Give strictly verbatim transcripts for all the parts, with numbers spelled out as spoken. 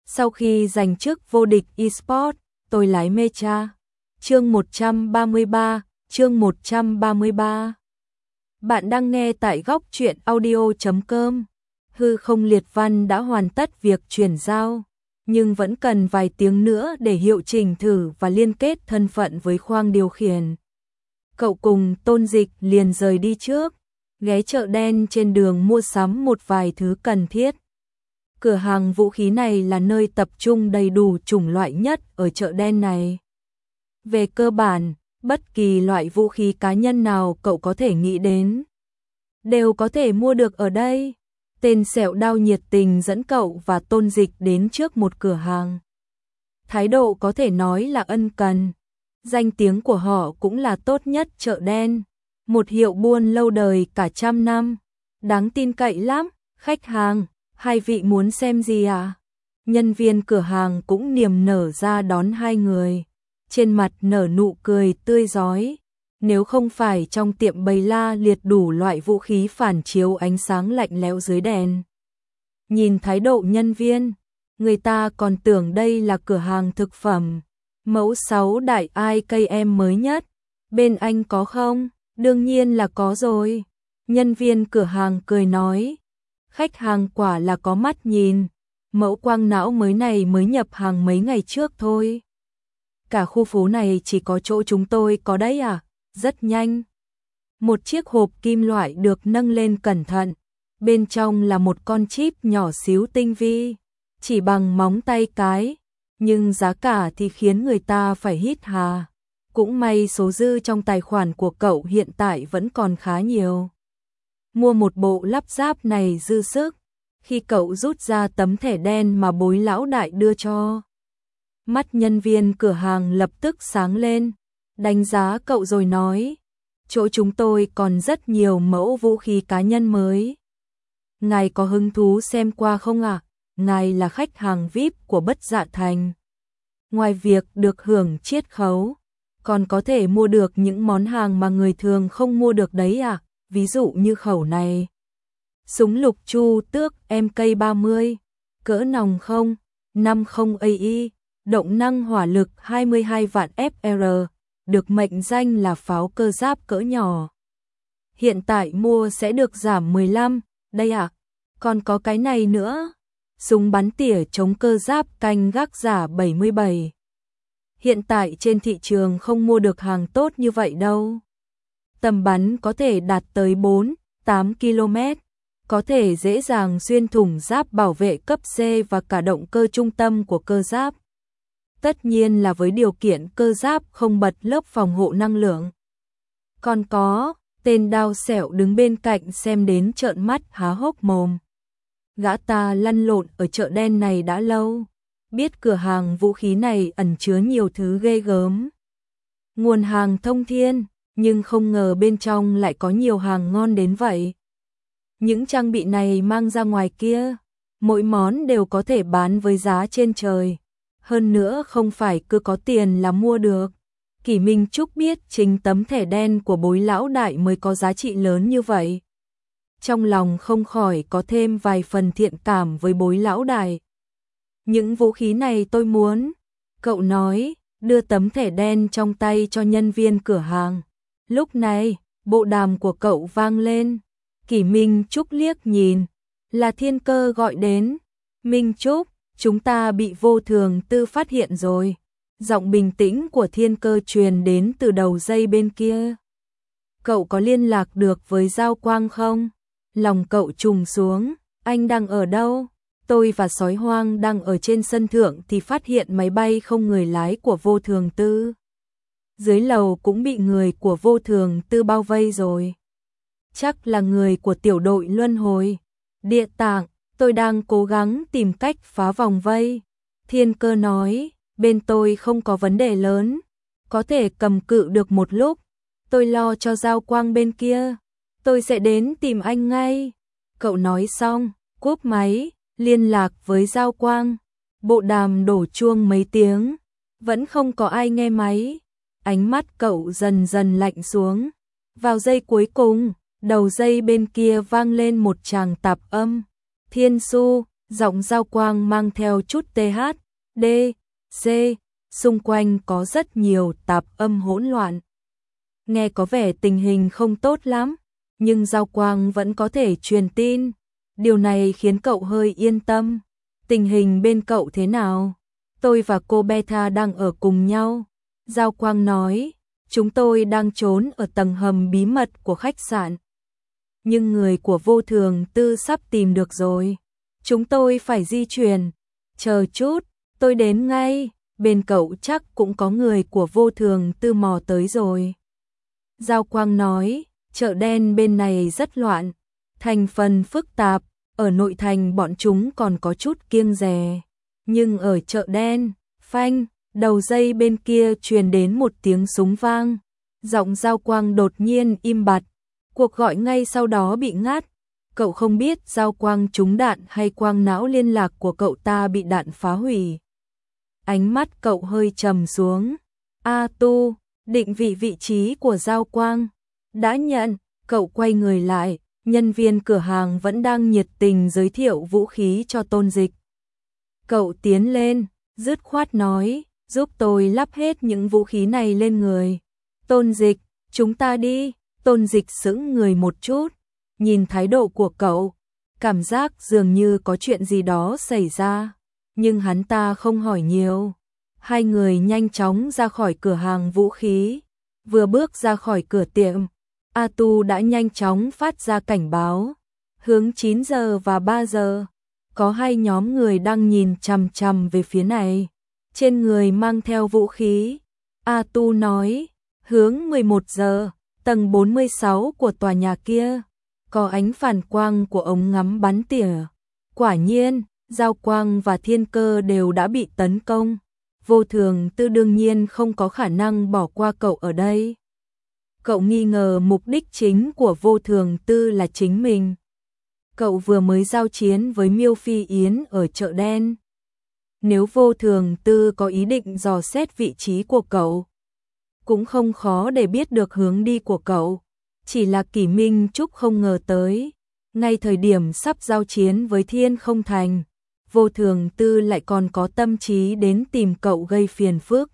Sau khi giành chức vô địch eSports, tôi lái Mecha. Chương một trăm ba mươi ba, chương một trăm ba mươi ba. Bạn đang nghe tại góc truyện audio chấm com. Hư không liệt văn đã hoàn tất việc chuyển giao, nhưng vẫn cần vài tiếng nữa để hiệu chỉnh thử và liên kết thân phận với khoang điều khiển. Cậu cùng Tôn Dịch liền rời đi trước, ghé chợ đen trên đường mua sắm một vài thứ cần thiết. Cửa hàng vũ khí này là nơi tập trung đầy đủ chủng loại nhất ở chợ đen này. Về cơ bản, bất kỳ loại vũ khí cá nhân nào cậu có thể nghĩ đến đều có thể mua được ở đây. Tên sẹo đao nhiệt tình dẫn cậu và Tôn Dịch đến trước một cửa hàng. Thái độ có thể nói là ân cần. Danh tiếng của họ cũng là tốt nhất chợ đen. Một hiệu buôn lâu đời cả trăm năm. Đáng tin cậy lắm. Khách hàng, hai vị muốn xem gì à? Nhân viên cửa hàng cũng niềm nở ra đón hai người. Trên mặt nở nụ cười tươi rói. Nếu không phải trong tiệm bày la liệt đủ loại vũ khí phản chiếu ánh sáng lạnh lẽo dưới đèn. Nhìn thái độ nhân viên, người ta còn tưởng đây là cửa hàng thực phẩm. Mẫu sáu đại i ca em mới nhất. Bên anh có không? Đương nhiên là có rồi. Nhân viên cửa hàng cười nói. Khách hàng quả là có mắt nhìn. Mẫu quang não mới này mới nhập hàng mấy ngày trước thôi. Cả khu phố này chỉ có chỗ chúng tôi có đấy à? Rất nhanh. Một chiếc hộp kim loại được nâng lên cẩn thận. Bên trong là một con chip nhỏ xíu tinh vi, chỉ bằng móng tay cái, nhưng giá cả thì khiến người ta phải hít hà. Cũng may số dư trong tài khoản của cậu hiện tại vẫn còn khá nhiều. Mua một bộ lắp ráp này dư sức. Khi cậu rút ra tấm thẻ đen mà bối lão đại đưa cho, mắt nhân viên cửa hàng lập tức sáng lên, đánh giá cậu rồi nói, chỗ chúng tôi còn rất nhiều mẫu vũ khí cá nhân mới. Ngài có hứng thú xem qua không ạ? À? Ngài là khách hàng vi ai pi của Bất Dạ Thành. Ngoài việc được hưởng chiết khấu, còn có thể mua được những món hàng mà người thường không mua được đấy ạ. À? Ví dụ như khẩu này. Súng lục chu tước em ca ba mươi, cỡ nòng không, năm mươi a i, động năng hỏa lực hai mươi hai vạn ép rờ, được mệnh danh là pháo cơ giáp cỡ nhỏ. Hiện tại mua sẽ được giảm mười lăm, đây ạ. À? Còn có cái này nữa, súng bắn tỉa chống cơ giáp canh gác giả bảy mươi bảy. Hiện tại trên thị trường không mua được hàng tốt như vậy đâu. Tầm bắn có thể đạt tới bốn, tám ki lô mét, có thể dễ dàng xuyên thủng giáp bảo vệ cấp C và cả động cơ trung tâm của cơ giáp. Tất nhiên là với điều kiện cơ giáp không bật lớp phòng hộ năng lượng. Còn có, tên đao sẹo đứng bên cạnh xem đến trợn mắt há hốc mồm. Gã ta lăn lộn ở chợ đen này đã lâu, biết cửa hàng vũ khí này ẩn chứa nhiều thứ ghê gớm. Nguồn hàng thông thiên, nhưng không ngờ bên trong lại có nhiều hàng ngon đến vậy. Những trang bị này mang ra ngoài kia, mỗi món đều có thể bán với giá trên trời. Hơn nữa không phải cứ có tiền là mua được. Kỷ Minh Trúc biết chính tấm thẻ đen của bối lão đại mới có giá trị lớn như vậy. Trong lòng không khỏi có thêm vài phần thiện cảm với bối lão đại. Những vũ khí này tôi muốn. Cậu nói, đưa tấm thẻ đen trong tay cho nhân viên cửa hàng. Lúc này, bộ đàm của cậu vang lên. Kỷ Minh Trúc liếc nhìn, là Thiên Cơ gọi đến. Minh Trúc, chúng ta bị Vô Thường Tư phát hiện rồi. Giọng bình tĩnh của Thiên Cơ truyền đến từ đầu dây bên kia. Cậu có liên lạc được với Giao Quang không? Lòng cậu trùng xuống, anh đang ở đâu? Tôi và Sói Hoang đang ở trên sân thượng thì phát hiện máy bay không người lái của Vô Thường Tư. Dưới lầu cũng bị người của Vô Thường Tư bao vây rồi. Chắc là người của tiểu đội luân hồi. Địa tạng, tôi đang cố gắng tìm cách phá vòng vây. Thiên Cơ nói, bên tôi không có vấn đề lớn, có thể cầm cự được một lúc. Tôi lo cho Giao Quang bên kia, tôi sẽ đến tìm anh ngay. Cậu nói xong, cúp máy, liên lạc với Giao Quang. Bộ đàm đổ chuông mấy tiếng, vẫn không có ai nghe máy. Ánh mắt cậu dần dần lạnh xuống. Vào giây cuối cùng, đầu dây bên kia vang lên một tràng tạp âm. Thiên Su, Giọng Giao Quang mang theo chút tê hát, đê, xê, xung quanh có rất nhiều tạp âm hỗn loạn. Nghe có vẻ tình hình không tốt lắm, nhưng Giao Quang vẫn có thể truyền tin. Điều này khiến cậu hơi yên tâm. Tình hình bên cậu thế nào? Tôi và cô Beta đang ở cùng nhau. Giao Quang nói, chúng tôi đang trốn ở tầng hầm bí mật của khách sạn. Nhưng người của Vô Thường Tư sắp tìm được rồi. Chúng tôi phải di chuyển. Chờ chút, tôi đến ngay. Bên cậu chắc cũng có người của Vô Thường Tư mò tới rồi. Giao Quang nói, chợ đen bên này rất loạn, thành phần phức tạp, ở nội thành bọn chúng còn có chút kiêng dè. Nhưng ở chợ đen, phanh, đầu dây bên kia truyền đến một tiếng súng vang. Giọng Giao Quang đột nhiên im bặt, cuộc gọi ngay sau đó bị ngắt. Cậu không biết Giao Quang trúng đạn hay quang não liên lạc của cậu ta bị đạn phá hủy. Ánh mắt cậu hơi trầm xuống. A Tu, định vị vị trí của Giao Quang. Đã nhận, cậu quay người lại, nhân viên cửa hàng vẫn đang nhiệt tình giới thiệu vũ khí cho Tôn Dịch. Cậu tiến lên, dứt khoát nói, giúp tôi lắp hết những vũ khí này lên người. Tôn Dịch, chúng ta đi. Tôn Dịch sững người một chút, nhìn thái độ của cậu, cảm giác dường như có chuyện gì đó xảy ra, nhưng hắn ta không hỏi nhiều. Hai người nhanh chóng ra khỏi cửa hàng vũ khí, vừa bước ra khỏi cửa tiệm, A Tu đã nhanh chóng phát ra cảnh báo, hướng chín giờ và ba giờ, có hai nhóm người đang nhìn chằm chằm về phía này, trên người mang theo vũ khí. A Tu nói, hướng mười một giờ, tầng bốn mươi sáu của tòa nhà kia, có ánh phản quang của ống ngắm bắn tỉa. Quả nhiên, Giao Quang và Thiên Cơ đều đã bị tấn công. Vô Thường Tư đương nhiên không có khả năng bỏ qua cậu ở đây. Cậu nghi ngờ mục đích chính của Vô Thường Tư là chính mình. Cậu vừa mới giao chiến với Miêu Phi Yến ở chợ đen. Nếu Vô Thường Tư có ý định dò xét vị trí của cậu, cũng không khó để biết được hướng đi của cậu. Chỉ là Kỷ Minh Trúc không ngờ tới, ngay thời điểm sắp giao chiến với Thiên Không Thành, Vô Thường Tư lại còn có tâm trí đến tìm cậu gây phiền phức.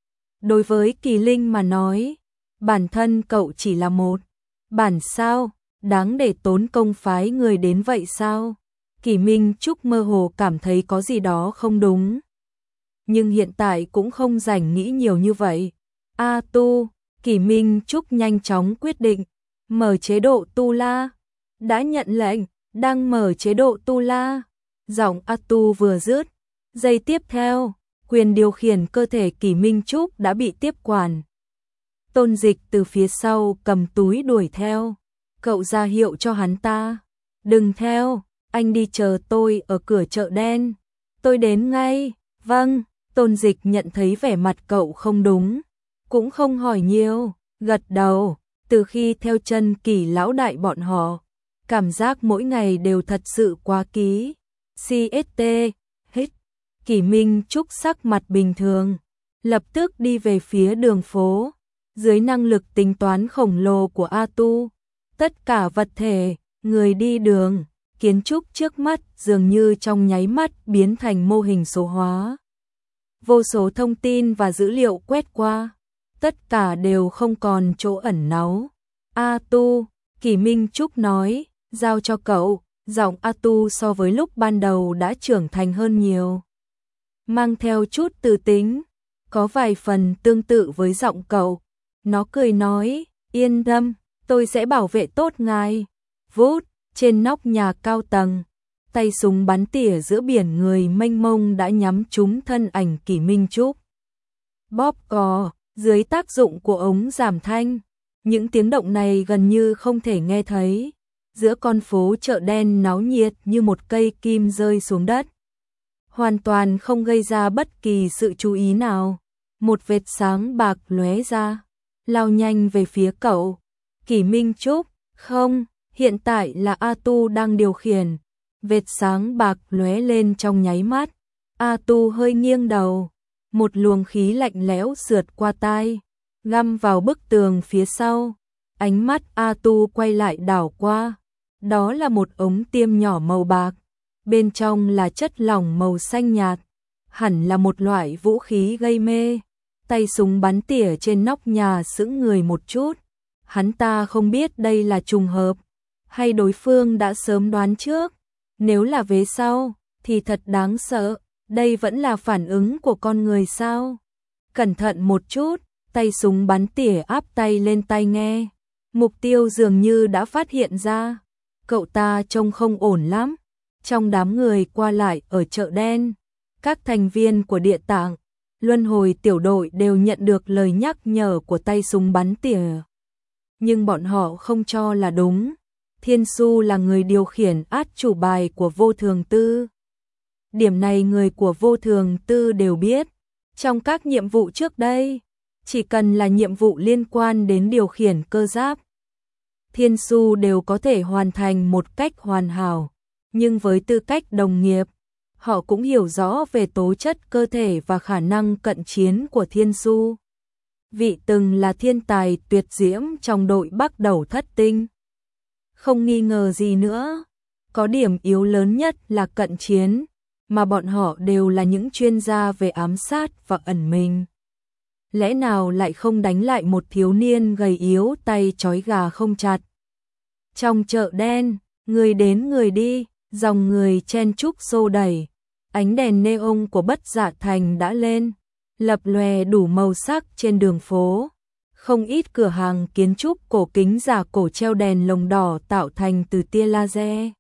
Đối với Kỳ Linh mà nói, bản thân cậu chỉ là một bản sao, đáng để tốn công phái người đến vậy sao? Kỷ Minh Trúc mơ hồ cảm thấy có gì đó không đúng. Nhưng hiện tại cũng không rảnh nghĩ nhiều như vậy. A Tu, Kỷ Minh Trúc nhanh chóng quyết định, mở chế độ tu la. Đã nhận lệnh, đang mở chế độ tu la. Giọng A Tu vừa dứt, giây tiếp theo, quyền điều khiển cơ thể Kỷ Minh Trúc đã bị tiếp quản. Tôn Dịch từ phía sau cầm túi đuổi theo, cậu ra hiệu cho hắn ta, đừng theo, anh đi chờ tôi ở cửa chợ đen, tôi đến ngay. Vâng. Tôn Dịch nhận thấy vẻ mặt cậu không đúng, cũng không hỏi nhiều, gật đầu. Từ khi theo chân Kỷ lão đại bọn họ, cảm giác mỗi ngày đều thật sự quá ký. xê ét tê, hít. Kỷ Minh Trúc sắc mặt bình thường, lập tức đi về phía đường phố. Dưới năng lực tính toán khổng lồ của A Tu, tất cả vật thể, người đi đường, kiến trúc trước mắt dường như trong nháy mắt biến thành mô hình số hóa. Vô số thông tin và dữ liệu quét qua, tất cả đều không còn chỗ ẩn náu. A Tu, Kỷ Minh Trúc nói, giao cho cậu. Giọng A Tu so với lúc ban đầu đã trưởng thành hơn nhiều, mang theo chút từ tính, có vài phần tương tự với giọng cậu. Nó cười nói, yên tâm, tôi sẽ bảo vệ tốt ngài. Vút, trên nóc nhà cao tầng, tay súng bắn tỉa giữa biển người mênh mông đã nhắm trúng thân ảnh Kỷ Minh Trúc. Bóp cò, dưới tác dụng của ống giảm thanh, những tiếng động này gần như không thể nghe thấy. Giữa con phố chợ đen náo nhiệt như một cây kim rơi xuống đất, hoàn toàn không gây ra bất kỳ sự chú ý nào. Một vệt sáng bạc lóe ra, lao nhanh về phía cậu. Kỷ Minh Trúc, không, hiện tại là A Tu đang điều khiển. Vệt sáng bạc lóe lên trong nháy mắt. A Tu hơi nghiêng đầu, một luồng khí lạnh lẽo sượt qua tai, găm vào bức tường phía sau. Ánh mắt A Tu quay lại đảo qua, đó là một ống tiêm nhỏ màu bạc. bên trong là chất lỏng màu xanh nhạt, hẳn là một loại vũ khí gây mê. Tay súng bắn tỉa trên nóc nhà sững người một chút, hắn ta không biết đây là trùng hợp, hay đối phương đã sớm đoán trước. Nếu là vế sau, thì thật đáng sợ, đây vẫn là phản ứng của con người sao? Cẩn thận một chút, tay súng bắn tỉa áp tay lên tai nghe. Mục tiêu dường như đã phát hiện ra, cậu ta trông không ổn lắm. Trong đám người qua lại ở chợ đen, các thành viên của địa tạng, luân hồi tiểu đội đều nhận được lời nhắc nhở của tay súng bắn tỉa. Nhưng bọn họ không cho là đúng. Thiên Su là người điều khiển át chủ bài của Vô Thường Tư. Điểm này người của Vô Thường Tư đều biết. Trong các nhiệm vụ trước đây, chỉ cần là nhiệm vụ liên quan đến điều khiển cơ giáp, Thiên Su đều có thể hoàn thành một cách hoàn hảo. Nhưng với tư cách đồng nghiệp, họ cũng hiểu rõ về tố chất cơ thể và khả năng cận chiến của Thiên Su. Vị từng là thiên tài tuyệt diễm trong đội Bắc Đầu Thất Tinh. Không nghi ngờ gì nữa, có điểm yếu lớn nhất là cận chiến, mà bọn họ đều là những chuyên gia về ám sát và ẩn mình. Lẽ nào lại không đánh lại một thiếu niên gầy yếu tay trói gà không chặt? Trong chợ đen, người đến người đi, dòng người chen chúc xô đẩy, ánh đèn neon của Bất Dạ Thành đã lên, lập lòe đủ màu sắc trên đường phố. Không ít cửa hàng kiến trúc cổ kính giả cổ treo đèn lồng đỏ tạo thành từ tia laser.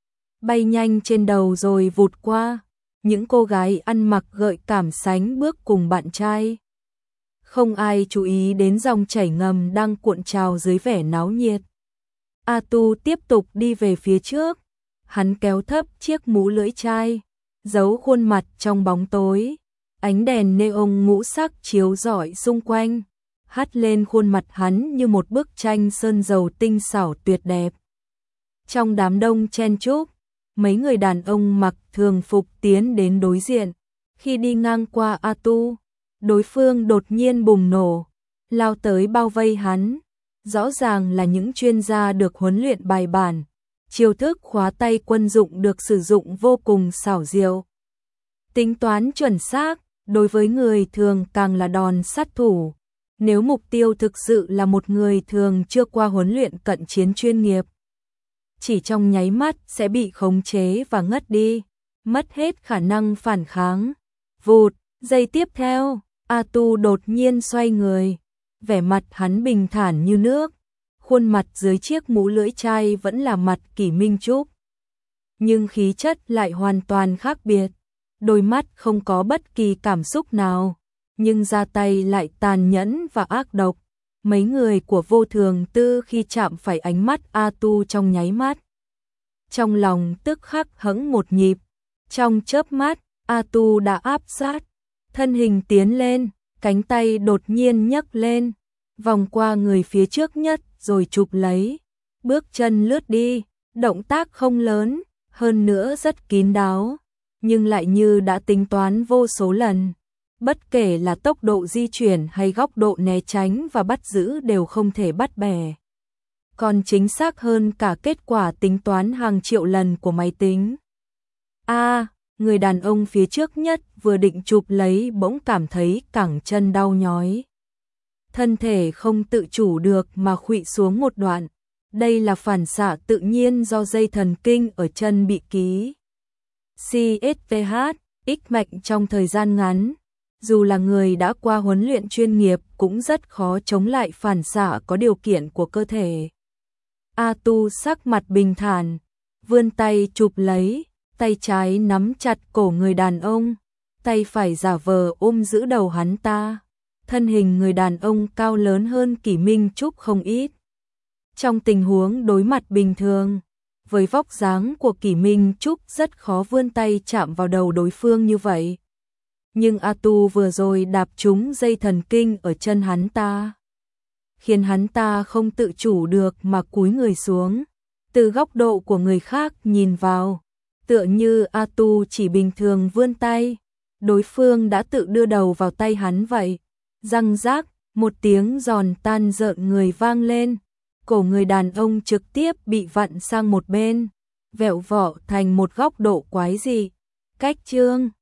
Bay nhanh trên đầu rồi vụt qua, những cô gái ăn mặc gợi cảm sánh bước cùng bạn trai. Không ai chú ý đến dòng chảy ngầm đang cuộn trào dưới vẻ náo nhiệt. A Tu tiếp tục đi về phía trước, hắn kéo thấp chiếc mũ lưỡi chai, giấu khuôn mặt trong bóng tối. Ánh đèn neon ngũ sắc chiếu rọi xung quanh, hắt lên khuôn mặt hắn như một bức tranh sơn dầu tinh xảo tuyệt đẹp. Trong đám đông chen chúc, mấy người đàn ông mặc thường phục tiến đến đối diện. Khi đi ngang qua A Tu, đối phương đột nhiên bùng nổ, lao tới bao vây hắn. Rõ ràng là những chuyên gia được huấn luyện bài bản, chiêu thức khóa tay quân dụng được sử dụng vô cùng xảo diệu. Tính toán chuẩn xác, đối với người thường càng là đòn sát thủ. Nếu mục tiêu thực sự là một người thường chưa qua huấn luyện cận chiến chuyên nghiệp, chỉ trong nháy mắt sẽ bị khống chế và ngất đi, mất hết khả năng phản kháng. Vụt, giây tiếp theo, A Tu đột nhiên xoay người, vẻ mặt hắn bình thản như nước, khuôn mặt dưới chiếc mũ lưỡi chai vẫn là mặt Kỷ Minh Trúc. Nhưng khí chất lại hoàn toàn khác biệt, đôi mắt không có bất kỳ cảm xúc nào, nhưng ra tay lại tàn nhẫn và ác độc. Mấy người của Vô Thường Tư khi chạm phải ánh mắt A Tu trong nháy mắt, trong lòng tức khắc hững một nhịp. Trong chớp mắt, A Tu đã áp sát, thân hình tiến lên, cánh tay đột nhiên nhấc lên, vòng qua người phía trước nhất rồi chụp lấy. Bước chân lướt đi, động tác không lớn, hơn nữa rất kín đáo, nhưng lại như đã tính toán vô số lần. Bất kể là tốc độ di chuyển hay góc độ né tránh và bắt giữ đều không thể bắt bẻ. Còn chính xác hơn cả kết quả tính toán hàng triệu lần của máy tính. A, à, người đàn ông phía trước nhất vừa định chụp lấy bỗng cảm thấy cẳng chân đau nhói. Thân thể không tự chủ được mà khuỵu xuống một đoạn. Đây là phản xạ tự nhiên do dây thần kinh ở chân bị ký xê ét vê hát, ích mạch trong thời gian ngắn. Dù là người đã qua huấn luyện chuyên nghiệp cũng rất khó chống lại phản xạ có điều kiện của cơ thể. A Tu sắc mặt bình thản, vươn tay chụp lấy, tay trái nắm chặt cổ người đàn ông, tay phải giả vờ ôm giữ đầu hắn ta. Thân hình người đàn ông cao lớn hơn Kỷ Minh Trúc không ít. Trong tình huống đối mặt bình thường, với vóc dáng của Kỷ Minh Trúc rất khó vươn tay chạm vào đầu đối phương như vậy. Nhưng A Tu vừa rồi đạp trúng dây thần kinh ở chân hắn ta, khiến hắn ta không tự chủ được mà cúi người xuống. Từ góc độ của người khác nhìn vào, tựa như A Tu chỉ bình thường vươn tay, đối phương đã tự đưa đầu vào tay hắn vậy. Răng rác, một tiếng giòn tan rợn người vang lên, cổ người đàn ông trực tiếp bị vặn sang một bên, vẹo vọ thành một góc độ quái dị. Cách chương